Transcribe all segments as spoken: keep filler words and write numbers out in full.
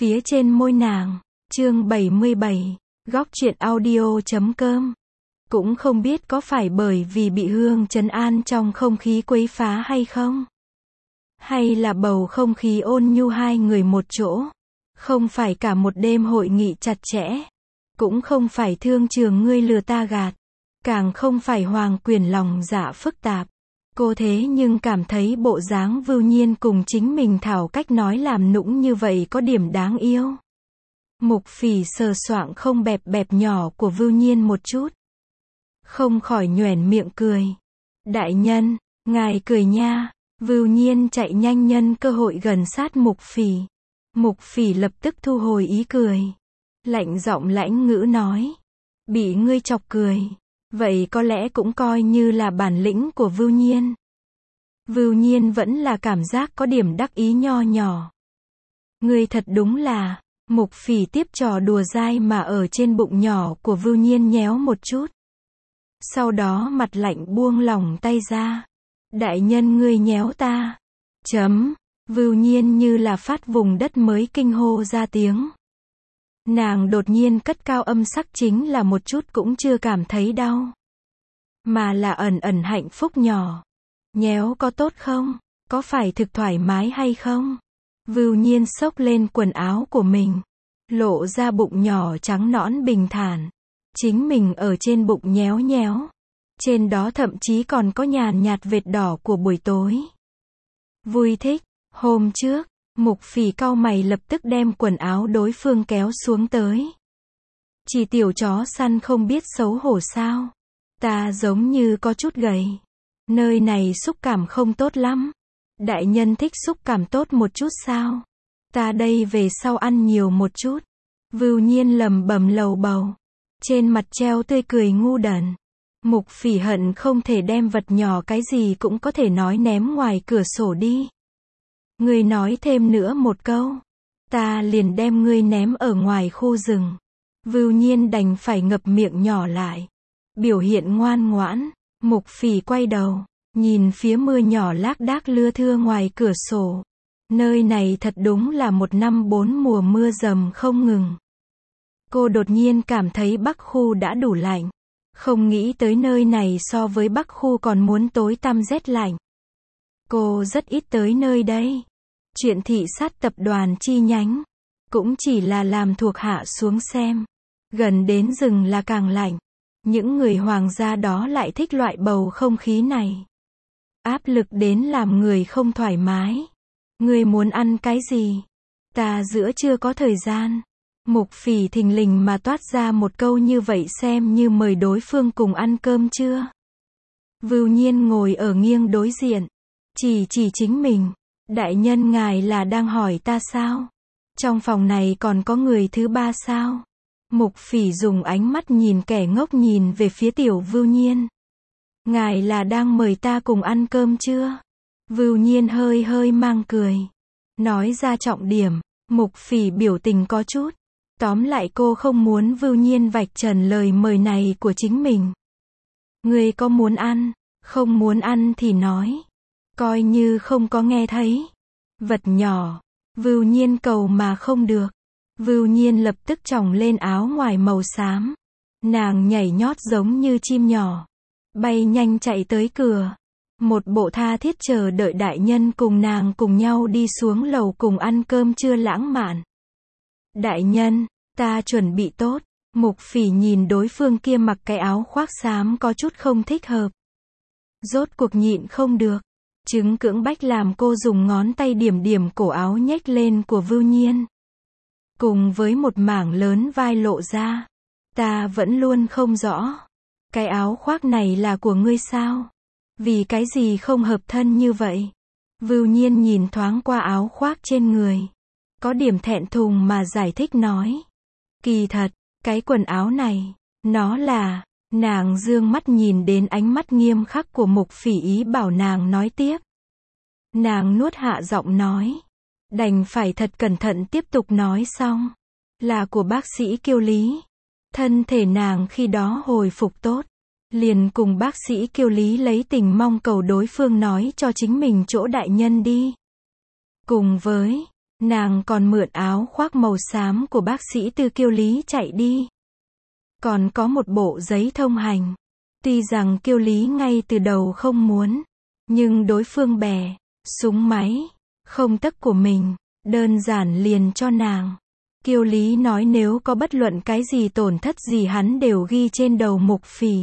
phía trên môi nàng. Chương bảy mươi bảy, góc truyện audio chấm com. Cũng không biết có phải bởi vì bị Hương trấn an trong không khí quấy phá hay không? Hay là bầu không khí ôn nhu hai người một chỗ? Không phải cả một đêm hội nghị chặt chẽ. Cũng không phải thương trường ngươi lừa ta gạt. Càng không phải hoàng quyền lòng dạ phức tạp. Cô thế nhưng cảm thấy bộ dáng Vưu Nhiên cùng chính mình thảo cách nói làm nũng như vậy có điểm đáng yêu. Mục Phỉ sờ soạng không bẹp bẹp nhỏ của Vưu Nhiên một chút. Không khỏi nhoẻn miệng cười. Đại nhân, ngài cười nha. Vưu Nhiên chạy nhanh nhân cơ hội gần sát Mục Phỉ. Mục Phỉ lập tức thu hồi ý cười. Lạnh giọng lãnh ngữ nói. Bị ngươi chọc cười. Vậy có lẽ cũng coi như là bản lĩnh của Vưu Nhiên. Vưu Nhiên vẫn là cảm giác có điểm đắc ý nho nhỏ. Ngươi thật đúng là, Mục Phỉ tiếp trò đùa dai mà ở trên bụng nhỏ của Vưu Nhiên nhéo một chút. Sau đó mặt lạnh buông lỏng tay ra. Đại nhân ngươi nhéo ta. Chấm. Vưu Nhiên như là phát vùng đất mới kinh hô ra tiếng. Nàng đột nhiên cất cao âm sắc chính là một chút cũng chưa cảm thấy đau. Mà là ẩn ẩn hạnh phúc nhỏ. Nhéo có tốt không? Có phải thực thoải mái hay không? Vưu Nhiên xốc lên quần áo của mình. Lộ ra bụng nhỏ trắng nõn bình thản. Chính mình ở trên bụng nhéo nhéo. Trên đó thậm chí còn có nhàn nhạt vệt đỏ của buổi tối. Vui thích. Hôm trước, Mục Phỉ cau mày lập tức đem quần áo đối phương kéo xuống tới. Chỉ tiểu chó săn không biết xấu hổ sao? Ta giống như có chút gầy. Nơi này xúc cảm không tốt lắm. Đại nhân thích xúc cảm tốt một chút sao? Ta đây về sau ăn nhiều một chút. Vưu Nhiên lẩm bẩm lầu bầu. Trên mặt treo tươi cười ngu đần. Mục Phỉ hận không thể đem vật nhỏ cái gì cũng có thể nói ném ngoài cửa sổ đi. Ngươi nói thêm nữa một câu. Ta liền đem ngươi ném ở ngoài khu rừng. Vưu Nhiên đành phải ngập miệng nhỏ lại. Biểu hiện ngoan ngoãn. Mục Phỉ quay đầu. Nhìn phía mưa nhỏ lác đác lưa thưa ngoài cửa sổ. Nơi này thật đúng là một năm bốn mùa mưa dầm không ngừng. Cô đột nhiên cảm thấy Bắc khu đã đủ lạnh. Không nghĩ tới nơi này so với Bắc khu còn muốn tối tăm rét lạnh. Cô rất ít tới nơi đây. Chuyện thị sát tập đoàn chi nhánh. Cũng chỉ là làm thuộc hạ xuống xem. Gần đến rừng là càng lạnh. Những người hoàng gia đó lại thích loại bầu không khí này. Áp lực đến làm người không thoải mái. Người muốn ăn cái gì? Ta giữa chưa có thời gian. Mục Phỉ thình lình mà toát ra một câu như vậy xem như mời đối phương cùng ăn cơm chưa? Vưu Nhiên ngồi ở nghiêng đối diện. Chỉ chỉ chính mình. Đại nhân ngài là đang hỏi ta sao? Trong phòng này còn có người thứ ba sao? Mục Phỉ dùng ánh mắt nhìn kẻ ngốc nhìn về phía tiểu Vưu Nhiên. Ngài là đang mời ta cùng ăn cơm chưa? Vưu Nhiên hơi hơi mang cười. Nói ra trọng điểm. Mục Phỉ biểu tình có chút. Tóm lại cô không muốn Vưu Nhiên vạch trần lời mời này của chính mình. Ngươi có muốn ăn? Không muốn ăn thì nói. Coi như không có nghe thấy. Vật nhỏ. Vưu Nhiên cầu mà không được. Vưu Nhiên lập tức tròng lên áo ngoài màu xám. Nàng nhảy nhót giống như chim nhỏ. Bay nhanh chạy tới cửa. Một bộ tha thiết chờ đợi đại nhân cùng nàng cùng nhau đi xuống lầu cùng ăn cơm trưa lãng mạn. Đại nhân, ta chuẩn bị tốt. Mục Phỉ nhìn đối phương kia mặc cái áo khoác xám có chút không thích hợp. Rốt cuộc nhịn không được. Chứng cưỡng bách làm cô dùng ngón tay điểm điểm cổ áo nhếch lên của Vưu Nhiên. Cùng với một mảng lớn vai lộ ra. Ta vẫn luôn không rõ. Cái áo khoác này là của ngươi sao? Vì cái gì không hợp thân như vậy? Vưu Nhiên nhìn thoáng qua áo khoác trên người. Có điểm thẹn thùng mà giải thích nói. Kỳ thật, cái quần áo này, nó là... Nàng dương mắt nhìn đến ánh mắt nghiêm khắc của Mục Phỉ ý bảo nàng nói tiếp. Nàng nuốt hạ giọng nói. Đành phải thật cẩn thận tiếp tục nói xong. Là của bác sĩ Kiêu Lý. Thân thể nàng khi đó hồi phục tốt. Liền cùng bác sĩ Kiêu Lý lấy tình mong cầu đối phương nói cho chính mình chỗ đại nhân đi. Cùng với, Nàng còn mượn áo khoác màu xám của bác sĩ Tư Kiêu Lý chạy đi. Còn có một bộ giấy thông hành. Tuy rằng Kiêu Lý ngay từ đầu không muốn, nhưng đối phương bè, súng máy, không tấc của mình, đơn giản liền cho nàng. Kiêu Lý nói nếu có bất luận cái gì tổn thất gì hắn đều ghi trên đầu Mục Phỉ.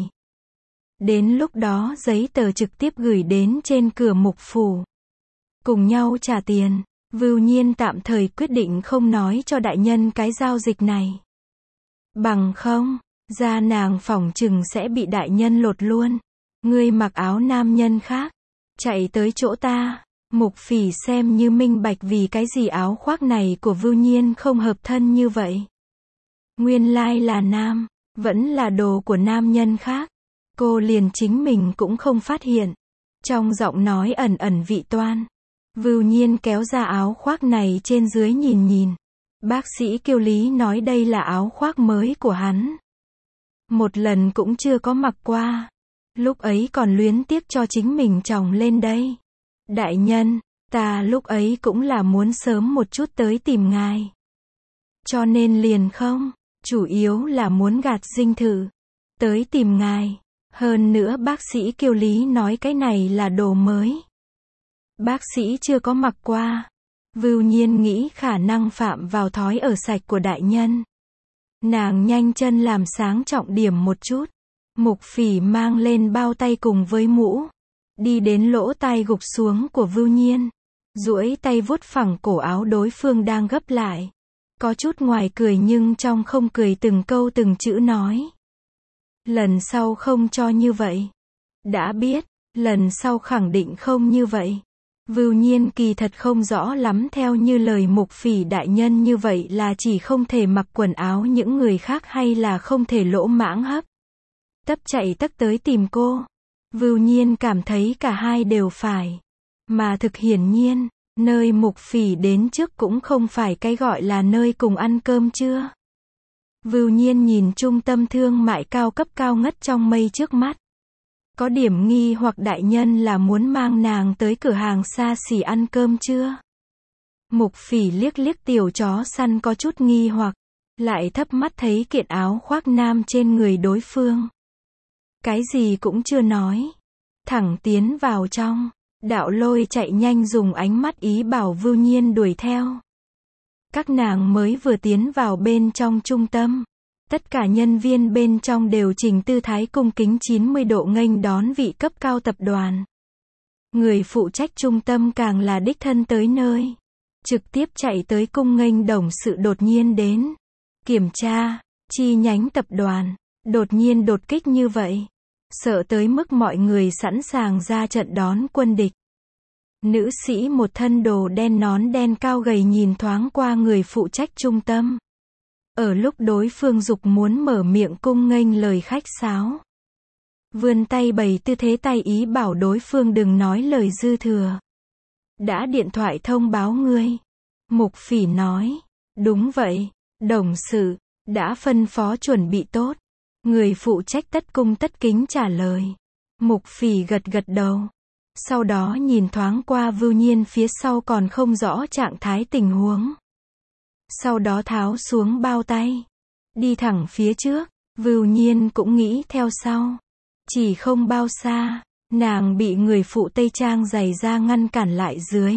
Đến lúc đó giấy tờ trực tiếp gửi đến trên cửa Mục phủ. Cùng nhau trả tiền. Vưu Nhiên tạm thời quyết định không nói cho đại nhân cái giao dịch này. Bằng không, da nàng phỏng chừng sẽ bị đại nhân lột luôn. Ngươi mặc áo nam nhân khác, chạy tới chỗ ta. Mục Phỉ xem như minh bạch vì cái gì áo khoác này của Vưu Nhiên không hợp thân như vậy. Nguyên lai là nam, vẫn là đồ của nam nhân khác. Cô liền chính mình cũng không phát hiện. Trong giọng nói ẩn ẩn vị toan. Vưu Nhiên kéo ra áo khoác này trên dưới nhìn nhìn. Bác sĩ Kiêu Lý nói đây là áo khoác mới của hắn. Một lần cũng chưa có mặc qua. Lúc ấy còn luyến tiếc cho chính mình chồng lên đây. Đại nhân, ta lúc ấy cũng là muốn sớm một chút tới tìm ngài. Cho nên liền không, chủ yếu là muốn gạt dinh thự. Tới tìm ngài. Hơn nữa bác sĩ Kiêu Lý nói cái này là đồ mới. Bác sĩ chưa có mặc qua. Vưu Nhiên nghĩ khả năng phạm vào thói ở sạch của đại nhân. Nàng nhanh chân làm sáng trọng điểm một chút. Mục Phỉ mang lên bao tay cùng với mũ. Đi đến lỗ tai gục xuống của Vưu Nhiên. Duỗi tay vuốt phẳng cổ áo đối phương đang gấp lại. Có chút ngoài cười nhưng trong không cười từng câu từng chữ nói. Lần sau không cho như vậy. Đã biết, lần sau khẳng định không như vậy. Vưu Nhiên kỳ thật không rõ lắm theo như lời Mục Phỉ đại nhân như vậy là chỉ không thể mặc quần áo những người khác hay là không thể lỗ mãng hấp. Tấp chạy tất tới tìm cô. Vưu Nhiên cảm thấy cả hai đều phải. Mà thực hiển nhiên, nơi Mục Phỉ đến trước cũng không phải cái gọi là nơi cùng ăn cơm trưa. Vưu Nhiên nhìn trung tâm thương mại cao cấp cao ngất trong mây trước mắt. Có điểm nghi hoặc đại nhân là muốn mang nàng tới cửa hàng xa xỉ ăn cơm trưa. Mục Phỉ liếc liếc tiểu chó săn có chút nghi hoặc, lại thấp mắt thấy kiện áo khoác nam trên người đối phương. Cái gì cũng chưa nói. Thẳng tiến vào trong. Đạo Lôi chạy nhanh dùng ánh mắt ý bảo Vưu Nhiên đuổi theo. Các nàng mới vừa tiến vào bên trong trung tâm. Tất cả nhân viên bên trong đều chỉnh tư thái cung kính chín mươi độ nghênh đón vị cấp cao tập đoàn. Người phụ trách trung tâm càng là đích thân tới nơi. Trực tiếp chạy tới cung nghênh đồng sự đột nhiên đến. Kiểm tra, chi nhánh tập đoàn. Đột nhiên đột kích như vậy. Sợ tới mức mọi người sẵn sàng ra trận đón quân địch. Nữ sĩ một thân đồ đen nón đen cao gầy nhìn thoáng qua người phụ trách trung tâm. Ở lúc đối phương dục muốn mở miệng cung nghênh lời khách sáo. Vươn tay bày tư thế tay ý bảo đối phương đừng nói lời dư thừa. Đã điện thoại thông báo ngươi. Mục Phỉ nói. Đúng vậy, đồng sự, đã phân phó chuẩn bị tốt. Người phụ trách tất cung tất kính trả lời. Mục Phỉ gật gật đầu. Sau đó nhìn thoáng qua Vưu Nhiên phía sau còn không rõ trạng thái tình huống. Sau đó tháo xuống bao tay. Đi thẳng phía trước. Vưu Nhiên cũng nghĩ theo sau. Chỉ không bao xa, nàng bị người phụ Tây Trang giày da ngăn cản lại dưới.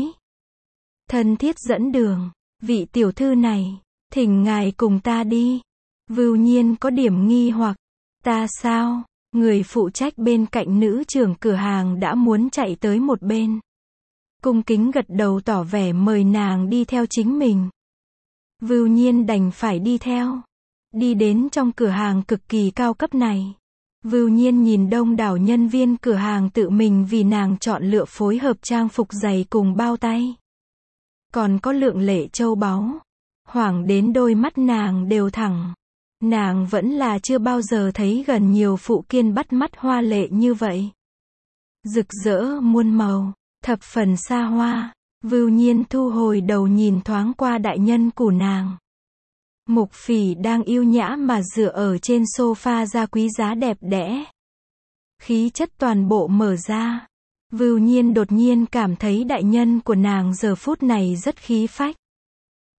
Thân thiết dẫn đường. Vị tiểu thư này, thỉnh ngài cùng ta đi. Vưu Nhiên có điểm nghi hoặc. Ta sao? Người phụ trách bên cạnh nữ trưởng cửa hàng đã muốn chạy tới một bên. Cung kính gật đầu tỏ vẻ mời nàng đi theo chính mình. Vưu Nhiên đành phải đi theo. Đi đến trong cửa hàng cực kỳ cao cấp này. Vưu Nhiên nhìn đông đảo nhân viên cửa hàng tự mình vì nàng chọn lựa phối hợp trang phục giày cùng bao tay. Còn có lượng lệ châu báu. Hoảng đến đôi mắt nàng đều thẳng. Nàng vẫn là chưa bao giờ thấy gần nhiều phụ kiên bắt mắt hoa lệ như vậy. Rực rỡ muôn màu, thập phần xa hoa. Vưu Nhiên thu hồi đầu nhìn thoáng qua đại nhân của nàng. Mục Phỉ đang yêu nhã mà dựa ở trên sofa da quý giá đẹp đẽ. Khí chất toàn bộ mở ra. Vưu Nhiên đột nhiên cảm thấy đại nhân của nàng giờ phút này rất khí phách.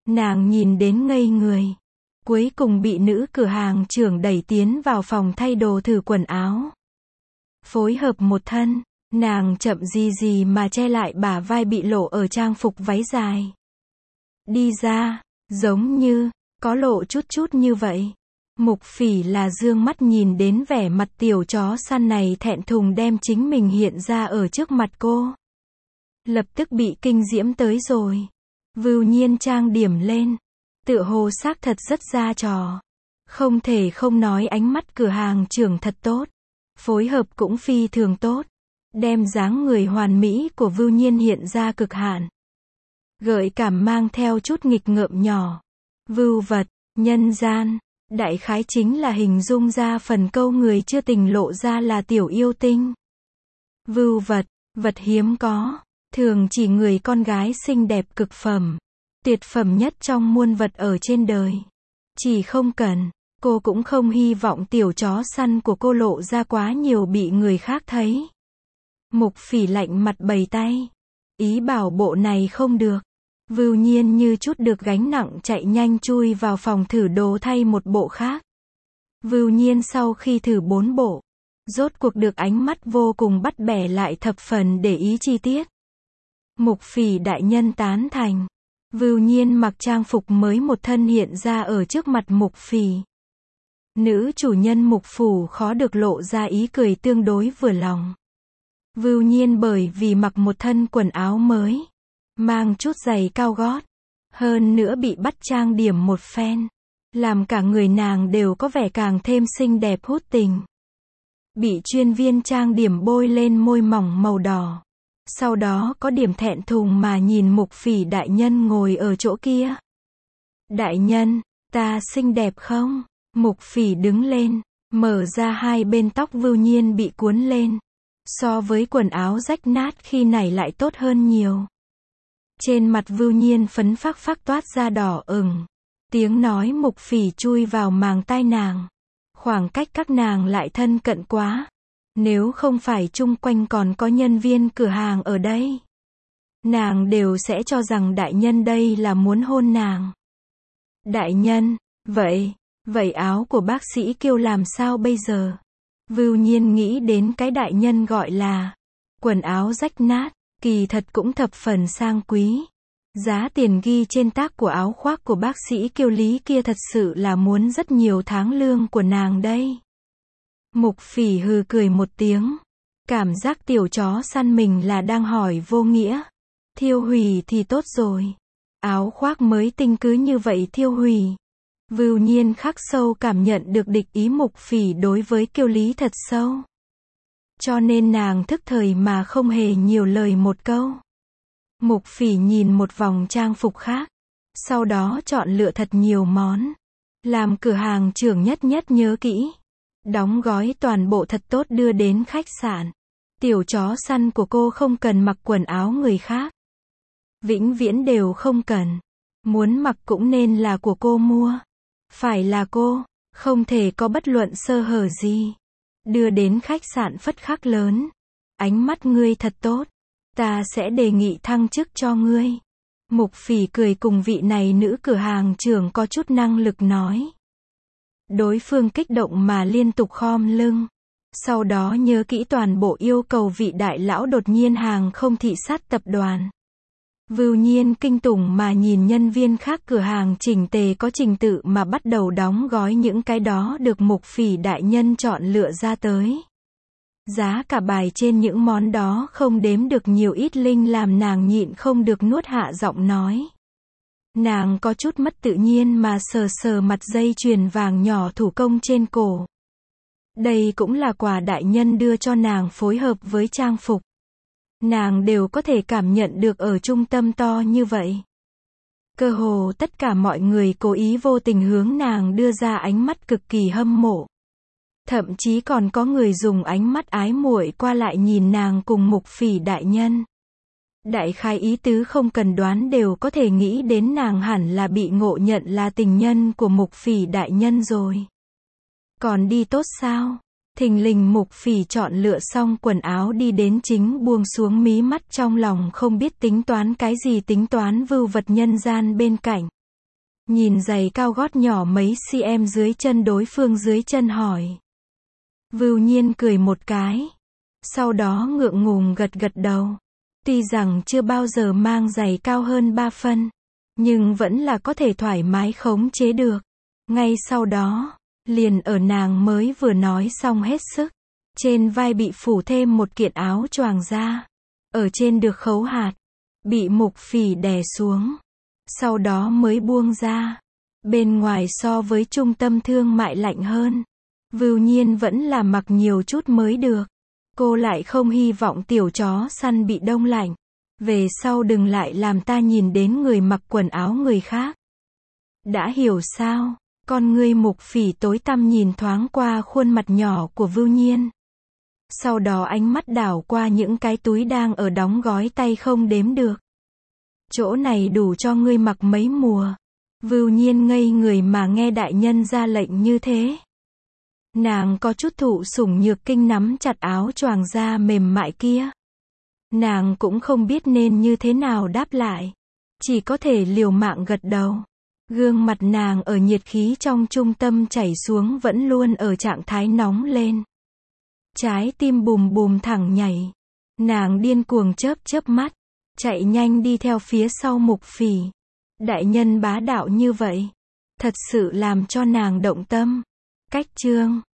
Nàng nhìn đến ngây người. Cuối cùng bị nữ cửa hàng trưởng đẩy tiến vào phòng thay đồ thử quần áo. Phối hợp một thân, nàng chậm gì gì mà che lại bả vai bị lộ ở trang phục váy dài. Đi ra, giống như, có lộ chút chút như vậy. Mục Phỉ là dương mắt nhìn đến vẻ mặt tiểu chó săn này thẹn thùng đem chính mình hiện ra ở trước mặt cô. Lập tức bị kinh diễm tới rồi. Vưu Nhiên trang điểm lên. Tựa hồ xác thật rất ra trò. Không thể không nói ánh mắt cửa hàng trưởng thật tốt. Phối hợp cũng phi thường tốt. Đem dáng người hoàn mỹ của Vưu Nhiên hiện ra cực hạn. Gợi cảm mang theo chút nghịch ngợm nhỏ. Vưu vật, nhân gian. Đại khái chính là hình dung ra phần câu người chưa tình lộ ra là tiểu yêu tinh. Vưu vật, vật hiếm có. Thường chỉ người con gái xinh đẹp cực phẩm. Tuyệt phẩm nhất trong muôn vật ở trên đời. Chỉ không cần, cô cũng không hy vọng tiểu chó săn của cô lộ ra quá nhiều bị người khác thấy. Mục Phỉ lạnh mặt bày tay. Ý bảo bộ này không được. Vưu Nhiên như chút được gánh nặng chạy nhanh chui vào phòng thử đồ thay một bộ khác. Vưu Nhiên sau khi thử bốn bộ, rốt cuộc được ánh mắt vô cùng bắt bẻ lại thập phần để ý chi tiết. Mục Phỉ đại nhân tán thành. Vưu Nhiên mặc trang phục mới một thân hiện ra ở trước mặt Mục Phỉ. Nữ chủ nhân Mục Phủ khó được lộ ra ý cười tương đối vừa lòng. Vưu Nhiên bởi vì mặc một thân quần áo mới, mang chút giày cao gót, hơn nữa bị bắt trang điểm một phen, làm cả người nàng đều có vẻ càng thêm xinh đẹp hút tình. Bị chuyên viên trang điểm bôi lên môi mỏng màu đỏ. Sau đó có điểm thẹn thùng mà nhìn Mục Phỉ đại nhân ngồi ở chỗ kia. Đại nhân, ta xinh đẹp không? Mục Phỉ đứng lên, mở ra hai bên tóc Vưu Nhiên bị cuốn lên. So với quần áo rách nát khi này lại tốt hơn nhiều. Trên mặt Vưu Nhiên phấn phác phác toát ra đỏ ửng. Tiếng nói Mục Phỉ chui vào màng tai nàng. Khoảng cách các nàng lại thân cận quá. Nếu không phải chung quanh còn có nhân viên cửa hàng ở đây, nàng đều sẽ cho rằng đại nhân đây là muốn hôn nàng. Đại nhân, vậy, vậy áo của bác sĩ Kiêu làm sao bây giờ? Vưu Nhiên nghĩ đến cái đại nhân gọi là quần áo rách nát, kỳ thật cũng thập phần sang quý. Giá tiền ghi trên tác của áo khoác của bác sĩ Kiêu Lý kia thật sự là muốn rất nhiều tháng lương của nàng đây. Mục Phỉ hừ cười một tiếng. Cảm giác tiểu chó săn mình là đang hỏi vô nghĩa. Thiêu hủy thì tốt rồi. Áo khoác mới tinh cứ như vậy thiêu hủy. Vưu Nhiên khắc sâu cảm nhận được địch ý Mục Phỉ đối với Kiêu Lý thật sâu. Cho nên nàng thức thời mà không hề nhiều lời một câu. Mục Phỉ nhìn một vòng trang phục khác. Sau đó chọn lựa thật nhiều món. Làm cửa hàng trưởng nhất nhất nhớ kỹ. Đóng gói toàn bộ thật tốt đưa đến khách sạn. Tiểu chó săn của cô không cần mặc quần áo người khác. Vĩnh viễn đều không cần. Muốn mặc cũng nên là của cô mua. Phải là cô, không thể có bất luận sơ hở gì. Đưa đến khách sạn phất khắc lớn. Ánh mắt ngươi thật tốt. Ta sẽ đề nghị thăng chức cho ngươi. Mục Phỉ cười cùng vị này nữ cửa hàng trưởng có chút năng lực nói. Đối phương kích động mà liên tục khom lưng. Sau đó nhớ kỹ toàn bộ yêu cầu vị đại lão đột nhiên hàng không thị sát tập đoàn. Vưu Nhiên kinh tủng mà nhìn nhân viên khác cửa hàng chỉnh tề có trình tự mà bắt đầu đóng gói những cái đó được Mục Phỉ đại nhân chọn lựa ra tới. Giá cả bài trên những món đó không đếm được nhiều ít linh làm nàng nhịn không được nuốt hạ giọng nói. Nàng có chút mất tự nhiên mà sờ sờ mặt dây chuyền vàng nhỏ thủ công trên cổ. Đây cũng là quà đại nhân đưa cho nàng phối hợp với trang phục. Nàng đều có thể cảm nhận được ở trung tâm to như vậy. Cơ hồ tất cả mọi người cố ý vô tình hướng nàng đưa ra ánh mắt cực kỳ hâm mộ. Thậm chí còn có người dùng ánh mắt ái muội qua lại nhìn nàng cùng Mục Phỉ đại nhân. Đại khái ý tứ không cần đoán đều có thể nghĩ đến nàng hẳn là bị ngộ nhận là tình nhân của Mục Phỉ đại nhân rồi. Còn đi tốt sao? Thình lình Mục Phỉ chọn lựa xong quần áo đi đến chính buông xuống mí mắt trong lòng không biết tính toán cái gì tính toán vưu vật nhân gian bên cạnh. Nhìn giày cao gót nhỏ mấy cm dưới chân đối phương dưới chân hỏi. Vưu Nhiên cười một cái. Sau đó ngượng ngùng gật gật đầu. Tuy rằng chưa bao giờ mang giày cao hơn ba phân, nhưng vẫn là có thể thoải mái khống chế được. Ngay sau đó, liền ở nàng mới vừa nói xong hết sức. Trên vai bị phủ thêm một kiện áo choàng da. Ở trên được khấu hạt. Bị Mục Phỉ đè xuống. Sau đó mới buông ra. Bên ngoài so với trung tâm thương mại lạnh hơn. Vưu Nhiên vẫn là mặc nhiều chút mới được. Cô lại không hy vọng tiểu chó săn bị đông lạnh. Về sau đừng lại làm ta nhìn đến người mặc quần áo người khác. Đã hiểu sao? Con ngươi Mục Phỉ tối tăm nhìn thoáng qua khuôn mặt nhỏ của Vưu Nhiên. Sau đó ánh mắt đảo qua những cái túi đang ở đóng gói tay không đếm được. Chỗ này đủ cho ngươi mặc mấy mùa. Vưu Nhiên ngây người mà nghe đại nhân ra lệnh như thế. Nàng có chút thụ sủng nhược kinh nắm chặt áo choàng da mềm mại kia. Nàng cũng không biết nên như thế nào đáp lại. Chỉ có thể liều mạng gật đầu. Gương mặt nàng ở nhiệt khí trong trung tâm chảy xuống vẫn luôn ở trạng thái nóng lên. Trái tim bùm bùm thẳng nhảy. Nàng điên cuồng chớp chớp mắt. Chạy nhanh đi theo phía sau Mục Phỉ. Đại nhân bá đạo như vậy. Thật sự làm cho nàng động tâm. Cách chương